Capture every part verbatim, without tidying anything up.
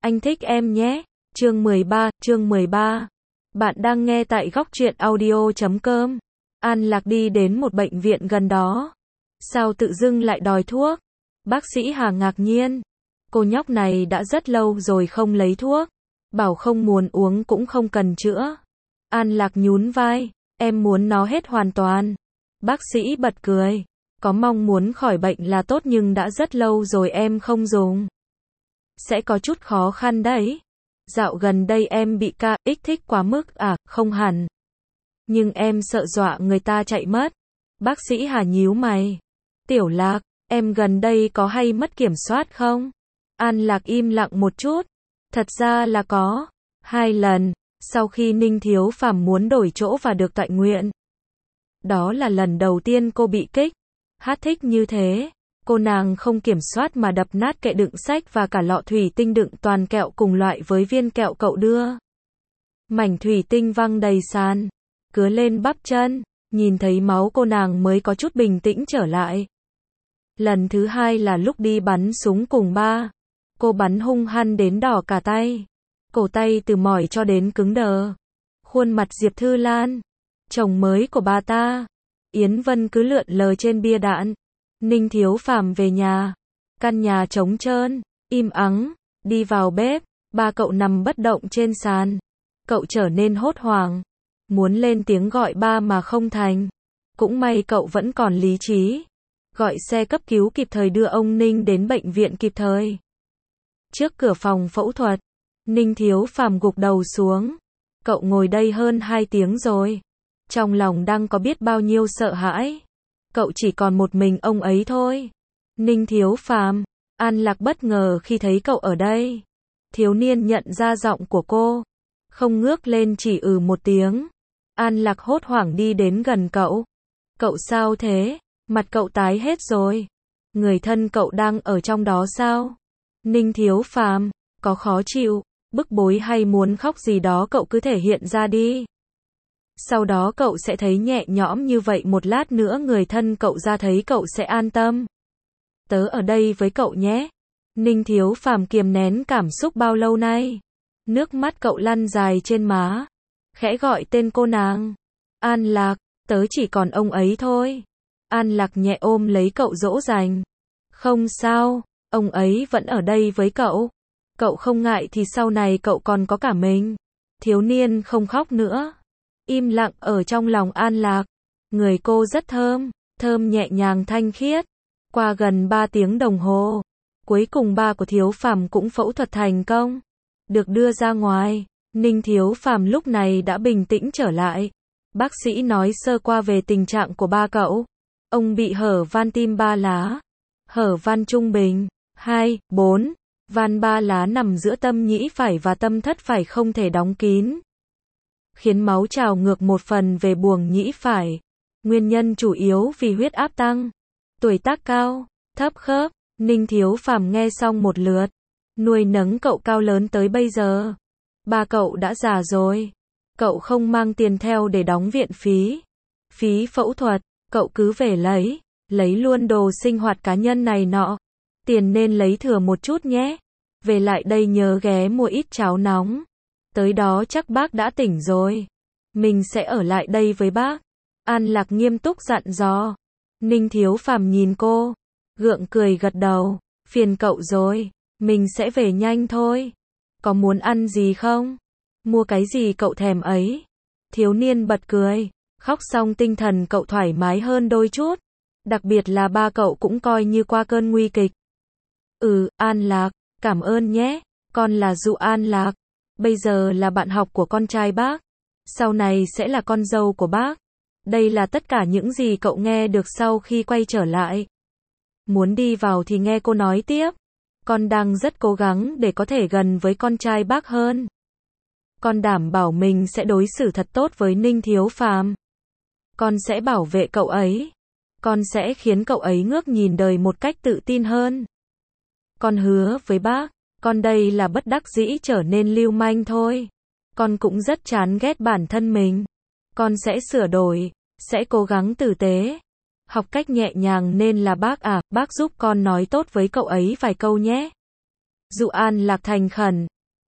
Anh thích em nhé. Chương mười ba, chương mười ba. Bạn đang nghe tại góc truyện audio chấm com. An Lạc đi đến một bệnh viện gần đó. Sao tự dưng lại đòi thuốc? Bác sĩ Hà ngạc nhiên. Cô nhóc này đã rất lâu rồi không lấy thuốc. Bảo không muốn uống cũng không cần chữa. An Lạc nhún vai. Em muốn nó hết hoàn toàn. Bác sĩ bật cười. Có mong muốn khỏi bệnh là tốt nhưng đã rất lâu rồi em không dùng. Sẽ có chút khó khăn đấy. Dạo gần đây em bị ca ích thích quá mức à, không hẳn. Nhưng em sợ dọa người ta chạy mất. Bác sĩ Hà nhíu mày. Tiểu Lạc, em gần đây có hay mất kiểm soát không? An Lạc im lặng một chút. Thật ra là có. Hai lần, sau khi Ninh Thiếu Phàm muốn đổi chỗ và được tọa nguyện. Đó là lần đầu tiên cô bị kích. Hát thích như thế. Cô nàng không kiểm soát mà đập nát kệ đựng sách và cả lọ thủy tinh đựng toàn kẹo cùng loại với viên kẹo cậu đưa. Mảnh thủy tinh văng đầy sàn. Cứa lên bắp chân. Nhìn thấy máu cô nàng mới có chút bình tĩnh trở lại. Lần thứ hai là lúc đi bắn súng cùng ba. Cô bắn hung hăng đến đỏ cả tay. Cổ tay từ mỏi cho đến cứng đờ. Khuôn mặt Diệp Thư Lan, chồng mới của bà ta. Yến Vân cứ lượn lờ trên bia đạn. Ninh Thiếu Phàm về nhà. Căn nhà trống trơn, im ắng. Đi vào bếp, ba cậu nằm bất động trên sàn. Cậu trở nên hốt hoảng. Muốn lên tiếng gọi ba mà không thành. Cũng may cậu vẫn còn lý trí. Gọi xe cấp cứu kịp thời đưa ông Ninh đến bệnh viện kịp thời. Trước cửa phòng phẫu thuật, Ninh Thiếu Phàm gục đầu xuống. Cậu ngồi đây hơn hai tiếng rồi. Trong lòng đang có biết bao nhiêu sợ hãi. Cậu chỉ còn một mình ông ấy thôi. Ninh Thiếu Phàm. An Lạc bất ngờ khi thấy cậu ở đây. Thiếu niên nhận ra giọng của cô. Không ngước lên chỉ ừ một tiếng. An Lạc hốt hoảng đi đến gần cậu. Cậu sao thế? Mặt cậu tái hết rồi. Người thân cậu đang ở trong đó sao? Ninh Thiếu Phàm. Có khó chịu, bức bối hay muốn khóc gì đó cậu cứ thể hiện ra đi. Sau đó cậu sẽ thấy nhẹ nhõm như vậy, một lát nữa người thân cậu ra thấy cậu sẽ an tâm. Tớ ở đây với cậu nhé. Ninh Thiếu Phàm kiềm nén cảm xúc bao lâu nay. Nước mắt cậu lăn dài trên má. Khẽ gọi tên cô nàng. An Lạc, tớ chỉ còn ông ấy thôi. An Lạc nhẹ ôm lấy cậu dỗ dành. Không sao, ông ấy vẫn ở đây với cậu. Cậu không ngại thì sau này cậu còn có cả mình. Thiếu niên không khóc nữa. Im lặng ở trong lòng An Lạc. Người cô rất thơm, thơm nhẹ nhàng thanh khiết. Qua gần ba tiếng đồng hồ, cuối cùng ba của Thiếu Phàm cũng phẫu thuật thành công. Được đưa ra ngoài, Ninh Thiếu Phàm lúc này đã bình tĩnh trở lại. Bác sĩ nói sơ qua về tình trạng của ba cậu. Ông bị hở van tim ba lá. Hở van trung bình, hai, bốn. Van ba lá nằm giữa tâm nhĩ phải và tâm thất phải không thể đóng kín. Khiến máu trào ngược một phần về buồng nhĩ phải. Nguyên nhân chủ yếu vì huyết áp tăng. Tuổi tác cao, thấp khớp. Ninh Thiếu Phàm nghe xong một lượt. Nuôi nấng cậu cao lớn tới bây giờ. Ba cậu đã già rồi. Cậu không mang tiền theo để đóng viện phí. Phí phẫu thuật, cậu cứ về lấy. Lấy luôn đồ sinh hoạt cá nhân này nọ. Tiền nên lấy thừa một chút nhé. Về lại đây nhớ ghé mua ít cháo nóng. Tới đó chắc bác đã tỉnh rồi. Mình sẽ ở lại đây với bác. An Lạc nghiêm túc dặn dò. Ninh Thiếu Phàm nhìn cô. Gượng cười gật đầu. Phiền cậu rồi. Mình sẽ về nhanh thôi. Có muốn ăn gì không? Mua cái gì cậu thèm ấy? Thiếu niên bật cười. Khóc xong tinh thần cậu thoải mái hơn đôi chút. Đặc biệt là ba cậu cũng coi như qua cơn nguy kịch. Ừ, An Lạc, cảm ơn nhé. Con là Dụ An Lạc. Bây giờ là bạn học của con trai bác. Sau này sẽ là con dâu của bác. Đây là tất cả những gì cậu nghe được sau khi quay trở lại. Muốn đi vào thì nghe cô nói tiếp. Con đang rất cố gắng để có thể gần với con trai bác hơn. Con đảm bảo mình sẽ đối xử thật tốt với Ninh Thiếu Phàm. Con sẽ bảo vệ cậu ấy. Con sẽ khiến cậu ấy ngước nhìn đời một cách tự tin hơn. Con hứa với bác, con đây là bất đắc dĩ trở nên lưu manh thôi. Con cũng rất chán ghét bản thân mình. Con sẽ sửa đổi, sẽ cố gắng tử tế. Học cách nhẹ nhàng nên là bác à, bác giúp con nói tốt với cậu ấy vài câu nhé. Dụ An Lạc thành khẩn,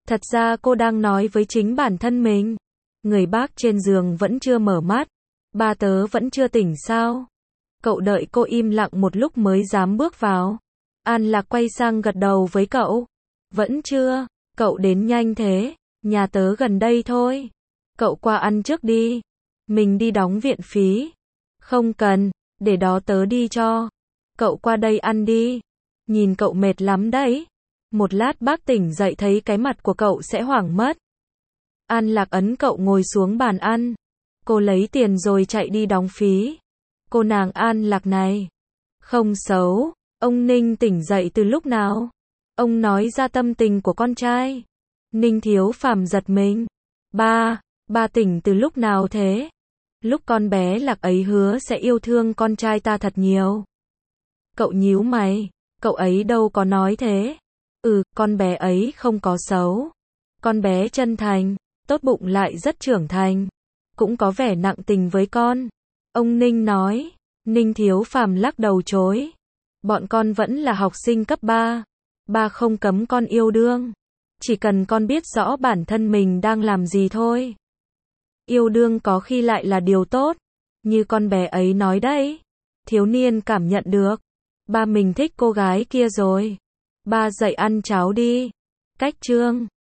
Thật ra cô đang nói với chính bản thân mình. Người bác trên giường vẫn chưa mở mắt. Ba tớ vẫn chưa tỉnh sao? Cậu đợi cô im lặng một lúc mới dám bước vào. An Lạc quay sang gật đầu với cậu. Vẫn chưa, cậu đến nhanh thế, nhà tớ gần đây thôi. Cậu qua ăn trước đi. Mình đi đóng viện phí. Không cần, để đó tớ đi cho. Cậu qua đây ăn đi. Nhìn cậu mệt lắm đấy. Một lát bác tỉnh dậy thấy cái mặt của cậu sẽ hoảng mất. An Lạc ấn cậu ngồi xuống bàn ăn. Cô lấy tiền rồi chạy đi đóng phí. Cô nàng An Lạc này. Không xấu. Ông Ninh tỉnh dậy từ lúc nào? Ông nói ra tâm tình của con trai. Ninh Thiếu Phàm giật mình. Ba, ba tỉnh từ lúc nào thế? Lúc con bé Lạc ấy hứa sẽ yêu thương con trai ta thật nhiều. Cậu nhíu mày. Cậu ấy đâu có nói thế. Ừ, con bé ấy không có xấu. Con bé chân thành, tốt bụng lại rất trưởng thành. Cũng có vẻ nặng tình với con. Ông Ninh nói. Ninh Thiếu Phàm lắc đầu chối. Bọn con vẫn là học sinh cấp ba. Ba không cấm con yêu đương. Chỉ cần con biết rõ bản thân mình đang làm gì thôi. Yêu đương có khi lại là điều tốt. Như con bé ấy nói đấy. Thiếu niên cảm nhận được. Ba mình thích cô gái kia rồi. Ba dậy ăn cháo đi. Cách chương